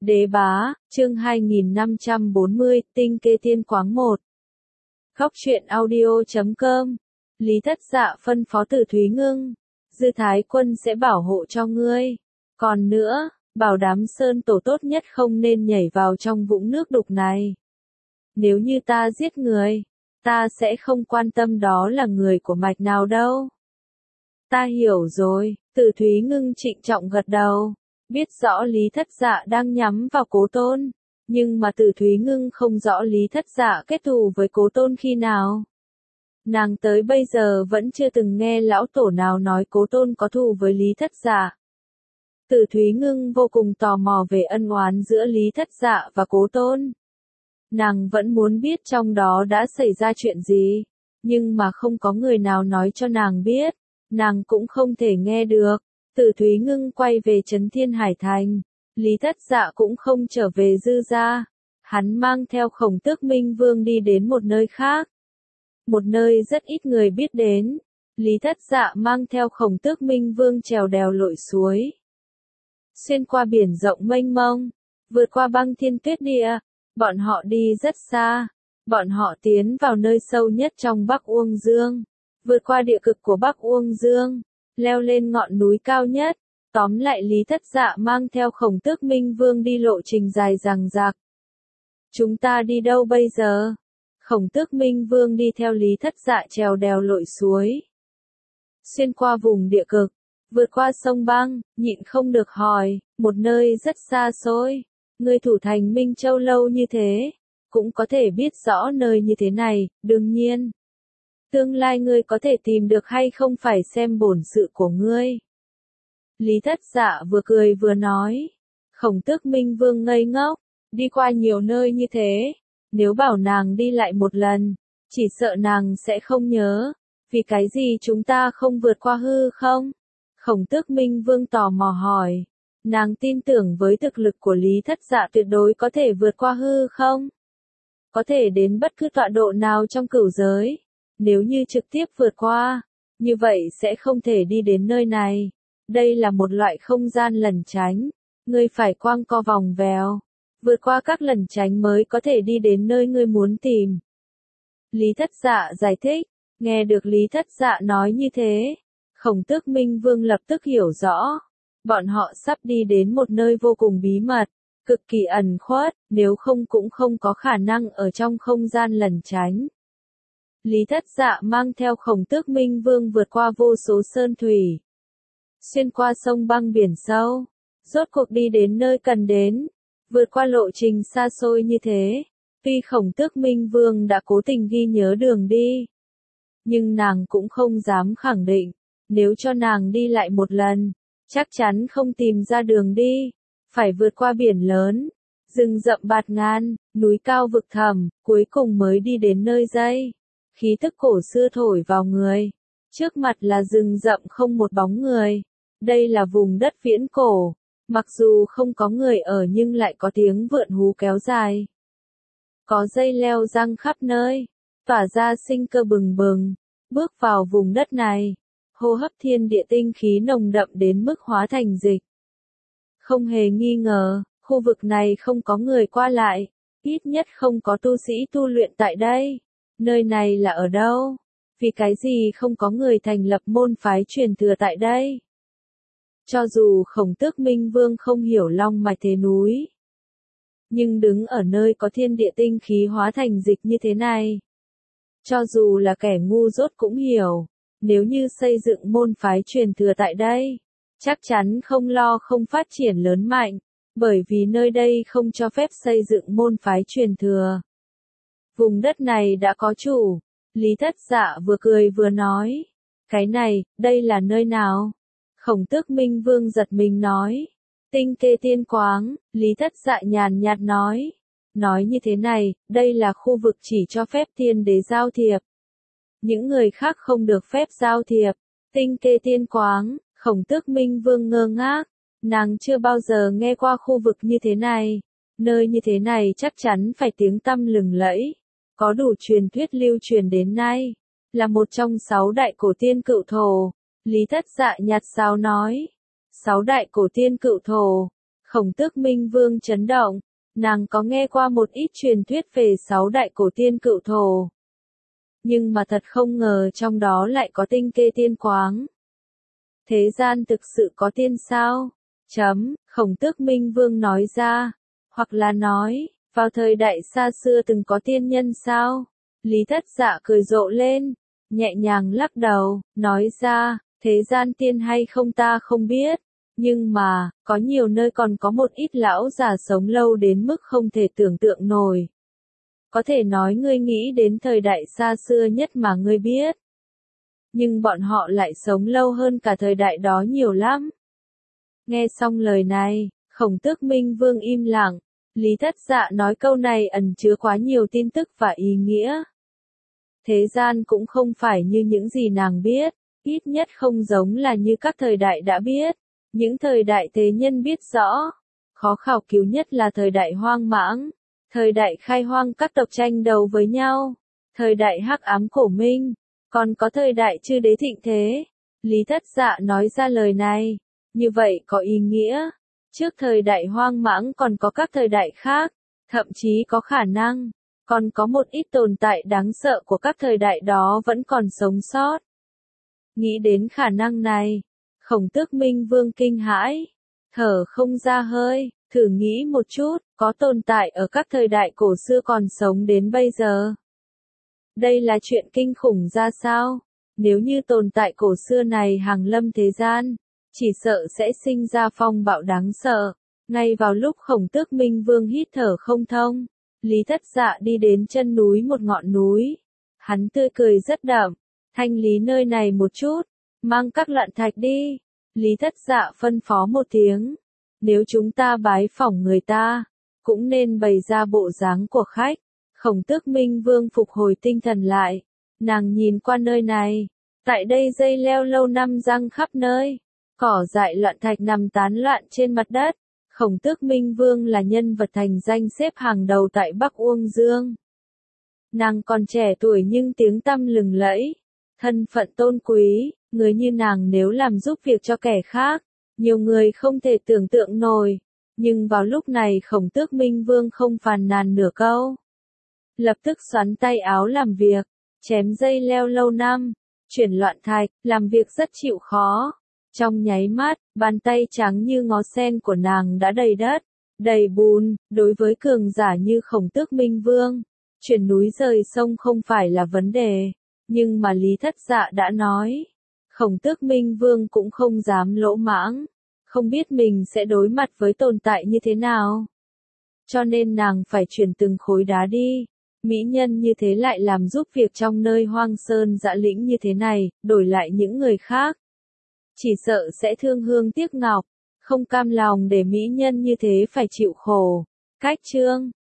Đế bá, chương 2540, tinh kê tiên quáng 1. Góc truyện audio.com. Lý Thất Dạ phân phó Từ Thúy Ngưng, Dư Thái Quân sẽ bảo hộ cho ngươi. Còn nữa, bảo đám sơn tổ tốt nhất không nên nhảy vào trong vũng nước đục này. Nếu như ta giết người, ta sẽ không quan tâm đó là người của mạch nào đâu. Ta hiểu rồi, Từ Thúy Ngưng trịnh trọng gật đầu. Biết rõ Lý Thất Dạ đang nhắm vào Cố Tôn, nhưng mà Từ Thúy Ngưng không rõ Lý Thất Dạ kết thù với Cố Tôn khi nào. Nàng tới bây giờ vẫn chưa từng nghe lão tổ nào nói Cố Tôn có thù với Lý Thất Dạ. Từ Thúy Ngưng vô cùng tò mò về ân oán giữa Lý Thất Dạ và Cố Tôn. Nàng vẫn muốn biết trong đó đã xảy ra chuyện gì, nhưng mà không có người nào nói cho nàng biết, nàng cũng không thể nghe được. Từ Thúy Ngưng quay về Trấn Thiên Hải Thành, Lý Thất Dạ cũng không trở về Dư gia, hắn mang theo Khổng Tước Minh Vương đi đến một nơi khác. Một nơi rất ít người biết đến, Lý Thất Dạ mang theo Khổng Tước Minh Vương trèo đèo lội suối. Xuyên qua biển rộng mênh mông, vượt qua băng thiên tuyết địa, bọn họ đi rất xa, bọn họ tiến vào nơi sâu nhất trong Bắc Uông Dương, vượt qua địa cực của Bắc Uông Dương. Leo lên ngọn núi cao nhất, tóm lại Lý Thất Dạ mang theo Khổng Tước Minh Vương đi lộ trình dài dằng dặc. Chúng ta đi đâu bây giờ? Khổng Tước Minh Vương đi theo Lý Thất Dạ trèo đèo lội suối. Xuyên qua vùng địa cực, vượt qua sông băng, nhịn không được hỏi, một nơi rất xa xôi. Ngươi thủ thành Minh Châu lâu như thế, cũng có thể biết rõ nơi như thế này, đương nhiên. Tương lai ngươi có thể tìm được hay không phải xem bổn sự của ngươi. Lý Thất Dạ vừa cười vừa nói. Khổng Tước Minh Vương ngây ngốc, đi qua nhiều nơi như thế, nếu bảo nàng đi lại một lần, chỉ sợ nàng sẽ không nhớ, vì cái gì chúng ta không vượt qua hư không? Khổng Tước Minh Vương tò mò hỏi, nàng tin tưởng với thực lực của Lý Thất Dạ tuyệt đối có thể vượt qua hư không? Có thể đến bất cứ tọa độ nào trong cửu giới. Nếu như trực tiếp vượt qua, như vậy sẽ không thể đi đến nơi này. Đây là một loại không gian lẩn tránh. Ngươi phải quanh co vòng vèo, vượt qua các lẩn tránh mới có thể đi đến nơi ngươi muốn tìm. Lý Thất Dạ giải thích, nghe được Lý Thất Dạ nói như thế, Khổng Tước Minh Vương lập tức hiểu rõ. Bọn họ sắp đi đến một nơi vô cùng bí mật, cực kỳ ẩn khuất, nếu không cũng không có khả năng ở trong không gian lẩn tránh. Lý Thất Dạ mang theo Khổng Tước Minh Vương vượt qua vô số sơn thủy, xuyên qua sông băng biển sâu, rốt cuộc đi đến nơi cần đến, vượt qua lộ trình xa xôi như thế. Tuy Khổng Tước Minh Vương đã cố tình ghi nhớ đường đi, nhưng nàng cũng không dám khẳng định, nếu cho nàng đi lại một lần, chắc chắn không tìm ra đường đi, phải vượt qua biển lớn, rừng rậm bạt ngàn, núi cao vực thẳm, cuối cùng mới đi đến nơi đây. Khí tức cổ xưa thổi vào người, trước mặt là rừng rậm không một bóng người. Đây là vùng đất viễn cổ, mặc dù không có người ở nhưng lại có tiếng vượn hú kéo dài. Có dây leo răng khắp nơi, tỏa ra sinh cơ bừng bừng, bước vào vùng đất này, hô hấp thiên địa tinh khí nồng đậm đến mức hóa thành dịch. Không hề nghi ngờ, khu vực này không có người qua lại, ít nhất không có tu sĩ tu luyện tại đây. Nơi này là ở đâu? Vì cái gì không có người thành lập môn phái truyền thừa tại đây? Cho dù Khổng Tước Minh Vương không hiểu long mạch thế núi, nhưng đứng ở nơi có thiên địa tinh khí hóa thành dịch như thế này, cho dù là kẻ ngu dốt cũng hiểu, nếu như xây dựng môn phái truyền thừa tại đây, chắc chắn không lo không phát triển lớn mạnh, bởi vì nơi đây không cho phép xây dựng môn phái truyền thừa. Vùng đất này đã có chủ. Lý Thất Dạ vừa cười vừa nói. Cái này, đây là nơi nào? Khổng Tước Minh Vương giật mình nói. Tinh kê tiên quáng, Lý Thất Dạ nhàn nhạt nói. Nói như thế này, đây là khu vực chỉ cho phép tiên đế giao thiệp. Những người khác không được phép giao thiệp. Tinh kê tiên quáng, Khổng Tước Minh Vương ngơ ngác. Nàng chưa bao giờ nghe qua khu vực như thế này. Nơi như thế này chắc chắn phải tiếng tăm lừng lẫy. Có đủ truyền thuyết lưu truyền đến nay, là một trong 6 đại cổ tiên cựu thổ. Lý Thất Dạ nhạt sáo nói, 6 đại cổ tiên cựu thổ, Khổng Tước Minh Vương chấn động, nàng có nghe qua một ít truyền thuyết về 6 đại cổ tiên cựu thổ. Nhưng mà thật không ngờ trong đó lại có tinh kê tiên quáng. Thế gian thực sự có tiên sao? Khổng Tước Minh Vương nói ra, hoặc là nói, vào thời đại xa xưa từng có tiên nhân sao? Lý Thất Dạ cười rộ lên, nhẹ nhàng lắc đầu, nói ra, thế gian tiên hay không ta không biết, nhưng mà, có nhiều nơi còn có một ít lão già sống lâu đến mức không thể tưởng tượng nổi. Có thể nói ngươi nghĩ đến thời đại xa xưa nhất mà ngươi biết. Nhưng bọn họ lại sống lâu hơn cả thời đại đó nhiều lắm. Nghe xong lời này, Khổng Tước Minh Vương im lặng, Lý Thất Dạ nói câu này ẩn chứa quá nhiều tin tức và ý nghĩa. Thế gian cũng không phải như những gì nàng biết, ít nhất không giống là như các thời đại đã biết, những thời đại thế nhân biết rõ. Khó khảo cứu nhất là thời đại hoang mãng, thời đại khai hoang các tộc tranh đấu với nhau, thời đại hắc ám cổ minh, còn có thời đại chư đế thịnh thế. Lý Thất Dạ nói ra lời này, như vậy có ý nghĩa, trước thời đại hoang mãng còn có các thời đại khác, thậm chí có khả năng, còn có một ít tồn tại đáng sợ của các thời đại đó vẫn còn sống sót. Nghĩ đến khả năng này, Khổng Tước Minh Vương kinh hãi, thở không ra hơi, thử nghĩ một chút, có tồn tại ở các thời đại cổ xưa còn sống đến bây giờ. Đây là chuyện kinh khủng ra sao? Nếu như tồn tại cổ xưa này hàng lâm thế gian, chỉ sợ sẽ sinh ra phong bạo đáng sợ. Ngay vào lúc Khổng Tước Minh Vương hít thở không thông, Lý Thất Dạ đi đến chân núi một ngọn núi. Hắn tươi cười rất đậm, thanh lý nơi này một chút, mang các lận thạch đi. Lý Thất Dạ phân phó một tiếng. Nếu chúng ta bái phỏng người ta, cũng nên bày ra bộ dáng của khách. Khổng Tước Minh Vương phục hồi tinh thần lại. Nàng nhìn qua nơi này. Tại đây dây leo lâu năm giăng khắp nơi. Cỏ dại loạn thạch nằm tán loạn trên mặt đất. Khổng Tước Minh Vương là nhân vật thành danh xếp hàng đầu tại Bắc Uông Dương. Nàng còn trẻ tuổi nhưng tiếng tăm lừng lẫy. Thân phận tôn quý, người như nàng nếu làm giúp việc cho kẻ khác, nhiều người không thể tưởng tượng nổi. Nhưng vào lúc này Khổng Tước Minh Vương không phàn nàn nửa câu. Lập tức xoắn tay áo làm việc, chém dây leo lâu năm, chuyển loạn thạch, làm việc rất chịu khó. Trong nháy mắt, bàn tay trắng như ngó sen của nàng đã đầy đất, đầy bùn. Đối với cường giả như Khổng Tước Minh Vương, chuyển núi rời sông không phải là vấn đề. Nhưng mà Lý Thất Dạ đã nói, Khổng Tước Minh Vương cũng không dám lỗ mãng, không biết mình sẽ đối mặt với tồn tại như thế nào. Cho nên nàng phải chuyển từng khối đá đi. Mỹ nhân như thế lại làm giúp việc trong nơi hoang sơn dã lĩnh như thế này, đổi lại những người khác. Chỉ sợ sẽ thương hương tiếc ngọc, không cam lòng để mỹ nhân như thế phải chịu khổ. Cách chương